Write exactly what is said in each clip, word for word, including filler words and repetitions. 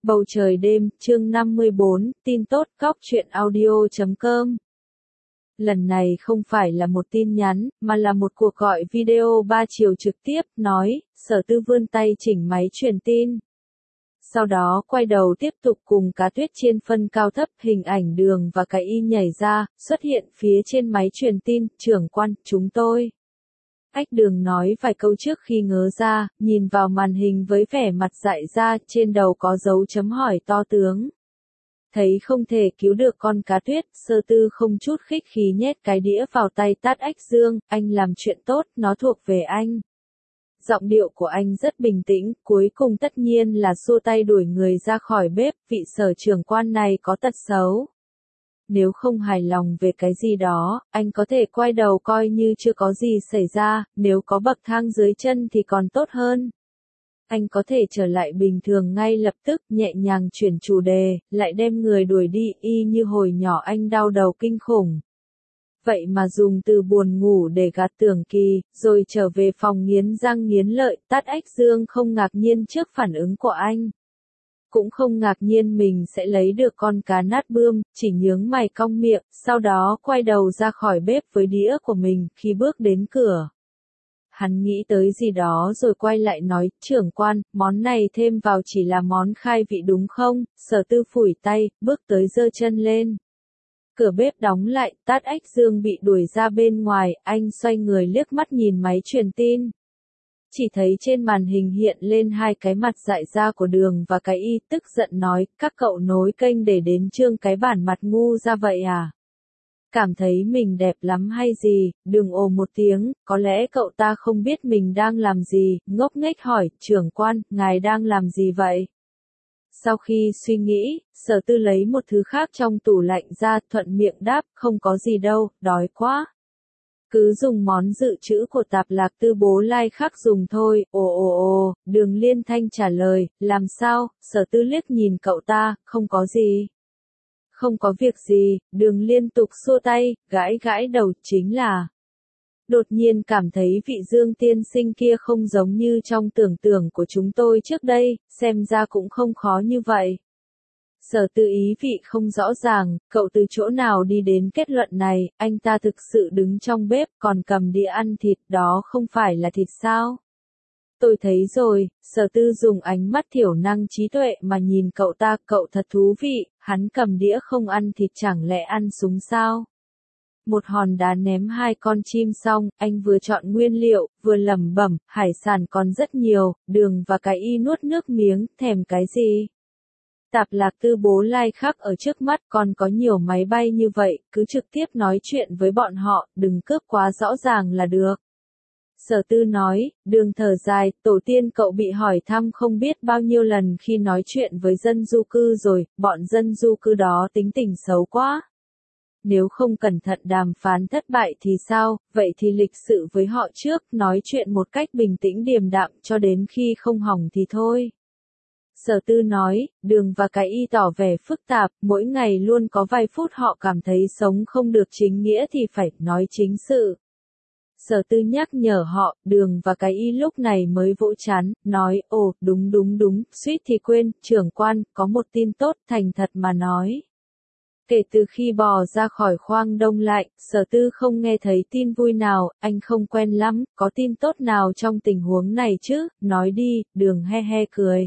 Bầu trời đêm, chương năm mươi bốn, tin tốt, góc truyện audio chấm com. Lần này không phải là một tin nhắn, mà là một cuộc gọi video ba chiều trực tiếp, nói, Sở Tư vươn tay chỉnh máy truyền tin. Sau đó quay đầu tiếp tục cùng Cá Tuyết trên phân cao thấp, hình ảnh Đường và Cái Y nhảy ra, xuất hiện phía trên máy truyền tin, trưởng quan, chúng tôi. Ách Đường nói vài câu trước khi ngớ ra, nhìn vào màn hình với vẻ mặt dại ra, trên đầu có dấu chấm hỏi to tướng. Thấy không thể cứu được con Cá Tuyết, Sở Tư không chút khích khí nhét cái đĩa vào tay tát Ách Dương, anh làm chuyện tốt, nó thuộc về anh. Giọng điệu của anh rất bình tĩnh, cuối cùng tất nhiên là xua tay đuổi người ra khỏi bếp, vị Sở trưởng quan này có tật xấu. Nếu không hài lòng về cái gì đó, anh có thể quay đầu coi như chưa có gì xảy ra, nếu có bậc thang dưới chân thì còn tốt hơn. Anh có thể trở lại bình thường ngay lập tức, nhẹ nhàng chuyển chủ đề, lại đem người đuổi đi, y như hồi nhỏ anh đau đầu kinh khủng. Vậy mà dùng từ buồn ngủ để gạt Tưởng Kỳ, rồi trở về phòng nghiến răng nghiến lợi, tát Ách Dương không ngạc nhiên trước phản ứng của anh. Cũng không ngạc nhiên mình sẽ lấy được con cá nát bươm, chỉ nhướng mày cong miệng, sau đó quay đầu ra khỏi bếp với đĩa của mình, khi bước đến cửa. Hắn nghĩ tới gì đó rồi quay lại nói, trưởng quan, món này thêm vào chỉ là món khai vị đúng không? Sở Tư phủi tay, bước tới giơ chân lên. Cửa bếp đóng lại, tát Ách Dương bị đuổi ra bên ngoài, anh xoay người liếc mắt nhìn máy truyền tin. Chỉ thấy trên màn hình hiện lên hai cái mặt dại ra của Đường và Cái Y, tức giận nói, các cậu nối kênh để đến trương cái bản mặt ngu ra vậy à? Cảm thấy mình đẹp lắm hay gì? Đường ồ một tiếng, có lẽ cậu ta không biết mình đang làm gì, ngốc nghếch hỏi, trưởng quan, ngài đang làm gì vậy? Sau khi suy nghĩ, Sở Tư lấy một thứ khác trong tủ lạnh ra, thuận miệng đáp, không có gì đâu, đói quá. Cứ dùng món dự trữ của Tạp Lạc Tư bố Lai Khắc dùng thôi, ồ ồ ồ, Đường Liên Thanh trả lời, làm sao? Sở Tư liếc nhìn cậu ta, không có gì. Không có việc gì, Đường liên tục xua tay, gãi gãi đầu, chính là. Đột nhiên cảm thấy vị Dương tiên sinh kia không giống như trong tưởng tượng của chúng tôi trước đây, xem ra cũng không khó như vậy. Sở Tư ý vị không rõ ràng, cậu từ chỗ nào đi đến kết luận này, anh ta thực sự đứng trong bếp còn cầm đĩa ăn thịt, đó không phải là thịt sao? Tôi thấy rồi, Sở Tư dùng ánh mắt thiểu năng trí tuệ mà nhìn cậu ta, cậu thật thú vị, hắn cầm đĩa không ăn thịt chẳng lẽ ăn súng sao? Một hòn đá ném hai con chim xong, anh vừa chọn nguyên liệu, vừa lẩm bẩm, hải sản còn rất nhiều, Đường và Cái Y nuốt nước miếng, thèm cái gì? Tạp Lạc Tư bố Lai Khắc ở trước mắt, còn có nhiều máy bay như vậy, cứ trực tiếp nói chuyện với bọn họ, đừng cướp quá rõ ràng là được. Sở Tư nói, Đường thở dài, tổ tiên cậu bị hỏi thăm không biết bao nhiêu lần khi nói chuyện với dân du cư rồi, bọn dân du cư đó tính tình xấu quá. Nếu không cẩn thận đàm phán thất bại thì sao, vậy thì lịch sự với họ trước, nói chuyện một cách bình tĩnh điềm đạm cho đến khi không hỏng thì thôi. Sở Tư nói, Đường và Cái Y tỏ vẻ phức tạp, mỗi ngày luôn có vài phút họ cảm thấy sống không được chính nghĩa thì phải nói chính sự. Sở Tư nhắc nhở họ, Đường và Cái Y lúc này mới vỗ chán, nói, ồ, đúng đúng đúng, suýt thì quên, trưởng quan, có một tin tốt, thành thật mà nói. Kể từ khi bò ra khỏi khoang đông lạnh, Sở Tư không nghe thấy tin vui nào, anh không quen lắm, có tin tốt nào trong tình huống này chứ, nói đi, Đường he he cười.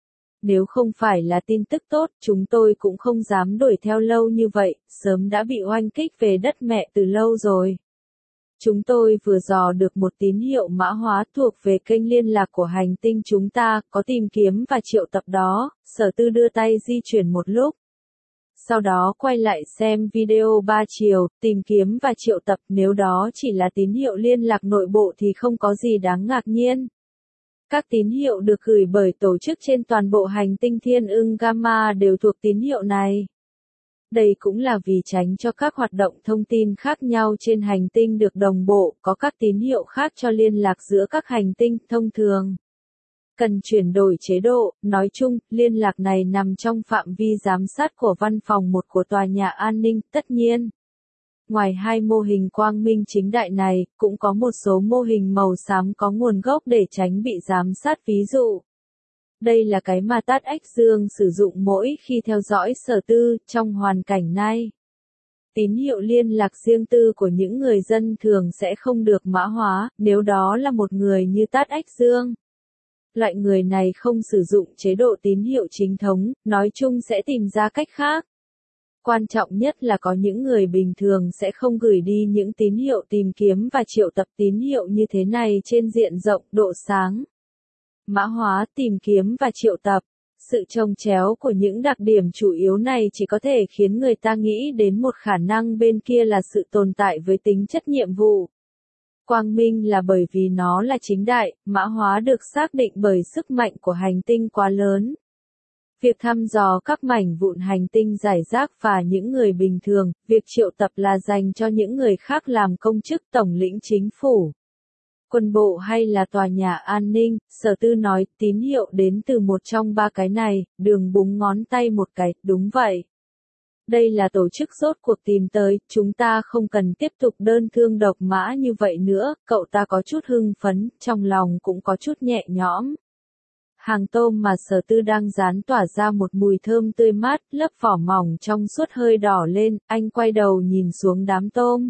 Nếu không phải là tin tức tốt, chúng tôi cũng không dám đuổi theo lâu như vậy, sớm đã bị oanh kích về đất mẹ từ lâu rồi. Chúng tôi vừa dò được một tín hiệu mã hóa thuộc về kênh liên lạc của hành tinh chúng ta, có tìm kiếm và triệu tập đó, Sở Tư đưa tay di chuyển một lúc. Sau đó quay lại xem video ba chiều, tìm kiếm và triệu tập, nếu đó chỉ là tín hiệu liên lạc nội bộ thì không có gì đáng ngạc nhiên. Các tín hiệu được gửi bởi tổ chức trên toàn bộ hành tinh Thiên Ưng Gamma đều thuộc tín hiệu này. Đây cũng là vì tránh cho các hoạt động thông tin khác nhau trên hành tinh được đồng bộ, có các tín hiệu khác cho liên lạc giữa các hành tinh, thông thường. Cần chuyển đổi chế độ, nói chung, liên lạc này nằm trong phạm vi giám sát của văn phòng một của tòa nhà an ninh, tất nhiên. Ngoài hai mô hình quang minh chính đại này, cũng có một số mô hình màu xám có nguồn gốc để tránh bị giám sát ví dụ. Đây là cái mà Tát Ách Dương sử dụng mỗi khi theo dõi Sở Tư, trong hoàn cảnh này. Tín hiệu liên lạc riêng tư của những người dân thường sẽ không được mã hóa, nếu đó là một người như Tát Ách Dương. Loại người này không sử dụng chế độ tín hiệu chính thống, nói chung sẽ tìm ra cách khác. Quan trọng nhất là có những người bình thường sẽ không gửi đi những tín hiệu tìm kiếm và triệu tập tín hiệu như thế này trên diện rộng, độ sáng. Mã hóa, tìm kiếm và triệu tập. Sự chồng chéo của những đặc điểm chủ yếu này chỉ có thể khiến người ta nghĩ đến một khả năng bên kia là sự tồn tại với tính chất nhiệm vụ. Quang minh là bởi vì nó là chính đại, mã hóa được xác định bởi sức mạnh của hành tinh quá lớn. Việc thăm dò các mảnh vụn hành tinh rải rác và những người bình thường, việc triệu tập là dành cho những người khác làm công chức tổng lĩnh chính phủ, quân bộ hay là tòa nhà an ninh. Sở Tư nói, tín hiệu đến từ một trong ba cái này, Đường búng ngón tay một cái, đúng vậy. Đây là tổ chức rốt cuộc tìm tới, chúng ta không cần tiếp tục đơn thương độc mã như vậy nữa, cậu ta có chút hưng phấn, trong lòng cũng có chút nhẹ nhõm. Hàng tôm mà Sở Tư đang rán tỏa ra một mùi thơm tươi mát, lớp vỏ mỏng trong suốt hơi đỏ lên, anh quay đầu nhìn xuống đám tôm.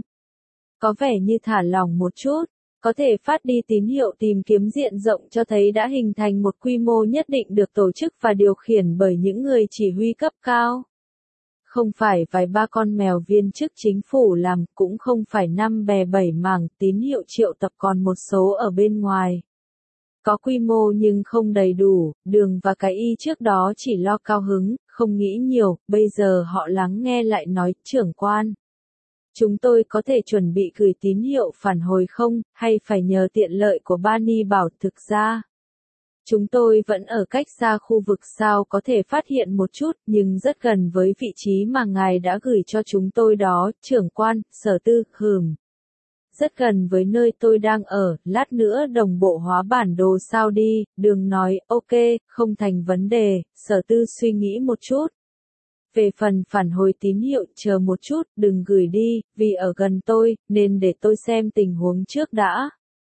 Có vẻ như thả lỏng một chút, có thể phát đi tín hiệu tìm kiếm diện rộng cho thấy đã hình thành một quy mô nhất định được tổ chức và điều khiển bởi những người chỉ huy cấp cao. Không phải vài ba con mèo viên chức chính phủ làm, cũng không phải năm bè bảy mảng, tín hiệu triệu tập còn một số ở bên ngoài. Có quy mô nhưng không đầy đủ, Đường và cái y trước đó chỉ lo cao hứng, không nghĩ nhiều, bây giờ họ lắng nghe lại nói, trưởng quan. Chúng tôi có thể chuẩn bị gửi tín hiệu phản hồi không, hay phải nhờ tiện lợi của Bani Bảo? Thực ra, chúng tôi vẫn ở cách xa khu vực sao có thể phát hiện một chút, nhưng rất gần với vị trí mà ngài đã gửi cho chúng tôi đó, trưởng quan. Sở Tư, hừm. Rất gần với nơi tôi đang ở, lát nữa đồng bộ hóa bản đồ sao đi. Đường nói, ok, không thành vấn đề. Sở Tư suy nghĩ một chút. Về phần phản hồi tín hiệu, chờ một chút, đừng gửi đi, vì ở gần tôi, nên để tôi xem tình huống trước đã.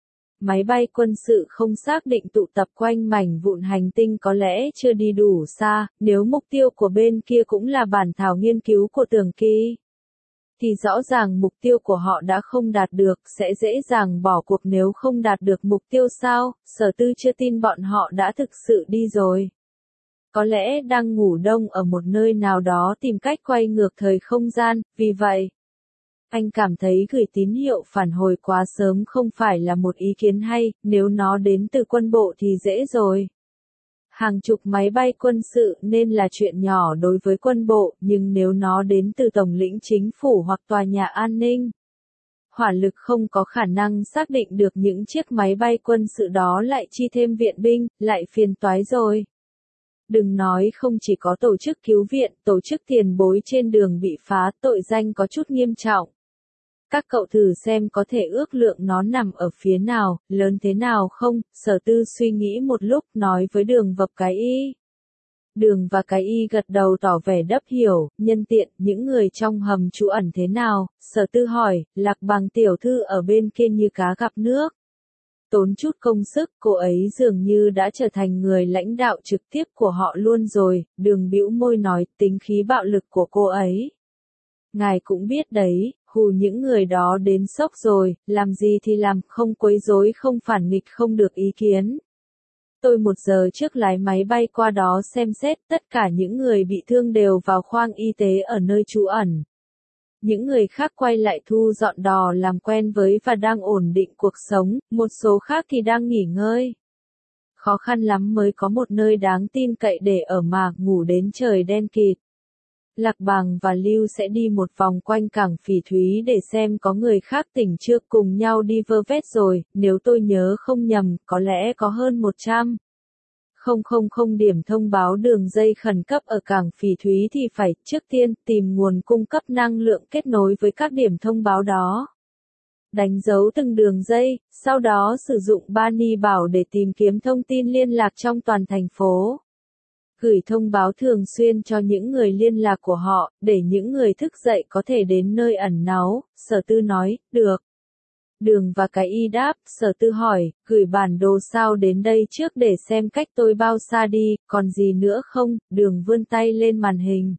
Máy bay quân sự không xác định tụ tập quanh mảnh vụn hành tinh có lẽ chưa đi đủ xa, nếu mục tiêu của bên kia cũng là bản thảo nghiên cứu của Tưởng Kỳ, thì rõ ràng mục tiêu của họ đã không đạt được, sẽ dễ dàng bỏ cuộc nếu không đạt được mục tiêu sao. Sở Tư chưa tin bọn họ đã thực sự đi rồi. Có lẽ đang ngủ đông ở một nơi nào đó tìm cách quay ngược thời không gian, vì vậy, anh cảm thấy gửi tín hiệu phản hồi quá sớm không phải là một ý kiến hay, nếu nó đến từ quân bộ thì dễ rồi. Hàng chục máy bay quân sự nên là chuyện nhỏ đối với quân bộ, nhưng nếu nó đến từ tổng lĩnh chính phủ hoặc tòa nhà an ninh, hỏa lực không có khả năng xác định được những chiếc máy bay quân sự đó lại chi thêm viện binh, lại phiền toái rồi. Đừng nói không chỉ có tổ chức cứu viện, tổ chức tiền bối trên đường bị phá, tội danh có chút nghiêm trọng. Các cậu thử xem có thể ước lượng nó nằm ở phía nào, lớn thế nào không? Sở Tư suy nghĩ một lúc, nói với Đường và cái y. Đường và cái y gật đầu tỏ vẻ đắp hiểu, nhân tiện, những người trong hầm trú ẩn thế nào? Sở Tư hỏi, Lạc Bằng tiểu thư ở bên kia như cá gặp nước. Tốn chút công sức, cô ấy dường như đã trở thành người lãnh đạo trực tiếp của họ luôn rồi. Đường bĩu môi nói, tính khí bạo lực của cô ấy. Ngài cũng biết đấy, hù những người đó đến sốc rồi, làm gì thì làm, không quấy rối, không phản nghịch, không được ý kiến. Tôi một giờ trước lái máy bay qua đó xem xét, tất cả những người bị thương đều vào khoang y tế ở nơi trú ẩn. Những người khác quay lại thu dọn đò làm quen với và đang ổn định cuộc sống, một số khác thì đang nghỉ ngơi. Khó khăn lắm mới có một nơi đáng tin cậy để ở mà, ngủ đến trời đen kịt. Lạc Bằng và Lưu sẽ đi một vòng quanh cảng Phỉ Thúy để xem có người khác tỉnh chưa, cùng nhau đi vơ vét rồi, nếu tôi nhớ không nhầm, có lẽ có hơn một trăm. Không không không điểm thông báo đường dây khẩn cấp ở cảng Phỉ Thúy thì phải, trước tiên, tìm nguồn cung cấp năng lượng kết nối với các điểm thông báo đó. Đánh dấu từng đường dây, sau đó sử dụng Bani Bảo để tìm kiếm thông tin liên lạc trong toàn thành phố. Gửi thông báo thường xuyên cho những người liên lạc của họ, để những người thức dậy có thể đến nơi ẩn náu. Sở Tư nói, được. Đường và cái y đáp, Sở Tư hỏi, gửi bản đồ sao đến đây trước để xem cách tôi bao xa đi, còn gì nữa không? Đường vươn tay lên màn hình.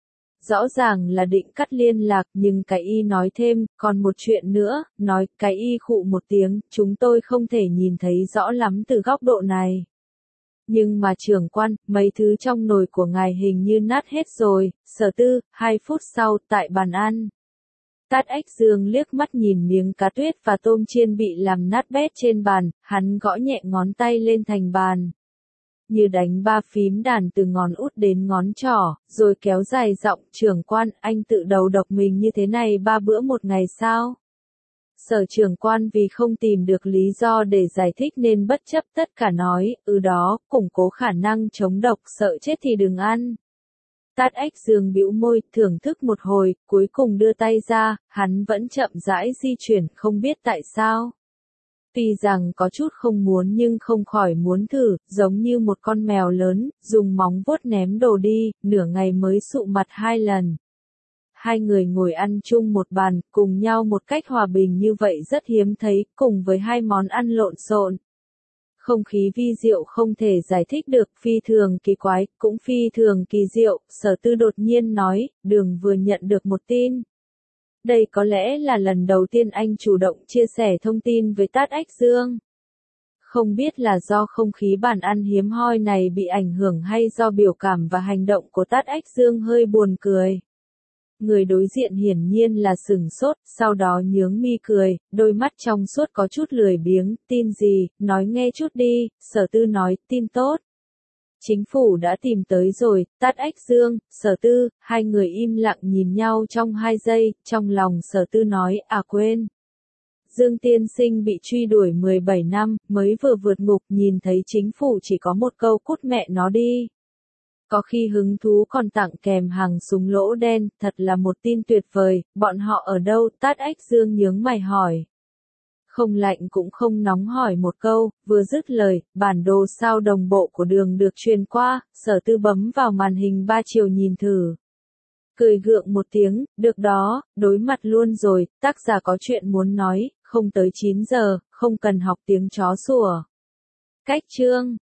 Rõ ràng là định cắt liên lạc, nhưng cái y nói thêm, còn một chuyện nữa, nói, cái y khụ một tiếng, chúng tôi không thể nhìn thấy rõ lắm từ góc độ này. Nhưng mà trưởng quan, mấy thứ trong nồi của ngài hình như nát hết rồi. Sở Tư, hai phút sau, tại bàn ăn. Tát Ách Dương liếc mắt nhìn miếng cá tuyết và tôm chiên bị làm nát bét trên bàn, hắn gõ nhẹ ngón tay lên thành bàn. Như đánh ba phím đàn từ ngón út đến ngón trỏ, rồi kéo dài giọng, trưởng quan, anh tự đầu độc mình như thế này ba bữa một ngày sao? Sở trưởng quan vì không tìm được lý do để giải thích nên bất chấp tất cả nói, ừ đó, củng cố khả năng chống độc, sợ chết thì đừng ăn. Tát Ách Dương bĩu môi, thưởng thức một hồi, cuối cùng đưa tay ra, hắn vẫn chậm rãi di chuyển, không biết tại sao. Tuy rằng có chút không muốn nhưng không khỏi muốn thử, giống như một con mèo lớn, dùng móng vuốt ném đồ đi, nửa ngày mới sụ mặt hai lần. Hai người ngồi ăn chung một bàn, cùng nhau một cách hòa bình như vậy rất hiếm thấy, cùng với hai món ăn lộn xộn. Không khí vi diệu không thể giải thích được, phi thường kỳ quái, cũng phi thường kỳ diệu. Sở Tư đột nhiên nói, Đường vừa nhận được một tin. Đây có lẽ là lần đầu tiên anh chủ động chia sẻ thông tin với Tát Ách Dương. Không biết là do không khí bàn ăn hiếm hoi này bị ảnh hưởng hay do biểu cảm và hành động của Tát Ách Dương hơi buồn cười. Người đối diện hiển nhiên là sửng sốt, sau đó nhướng mi cười, đôi mắt trong suốt có chút lười biếng, tin gì, nói nghe chút đi. Sở Tư nói, tin tốt. Chính phủ đã tìm tới rồi. Tát Ách Dương, Sở Tư, hai người im lặng nhìn nhau trong hai giây, trong lòng Sở Tư nói, à quên. Dương tiên sinh bị truy đuổi mười bảy năm, mới vừa vượt ngục, nhìn thấy chính phủ chỉ có một câu cút mẹ nó đi. Có khi hứng thú còn tặng kèm hàng súng lỗ đen, thật là một tin tuyệt vời. Bọn họ ở đâu? Tát Ách Dương nhướng mày hỏi. Không lạnh cũng không nóng hỏi một câu, vừa dứt lời, bản đồ sao đồng bộ của Đường được truyền qua. Sở Tư bấm vào màn hình ba chiều nhìn thử. Cười gượng một tiếng, được đó, đối mặt luôn rồi, tác giả có chuyện muốn nói, không tới chín giờ, không cần học tiếng chó sủa. Cách chương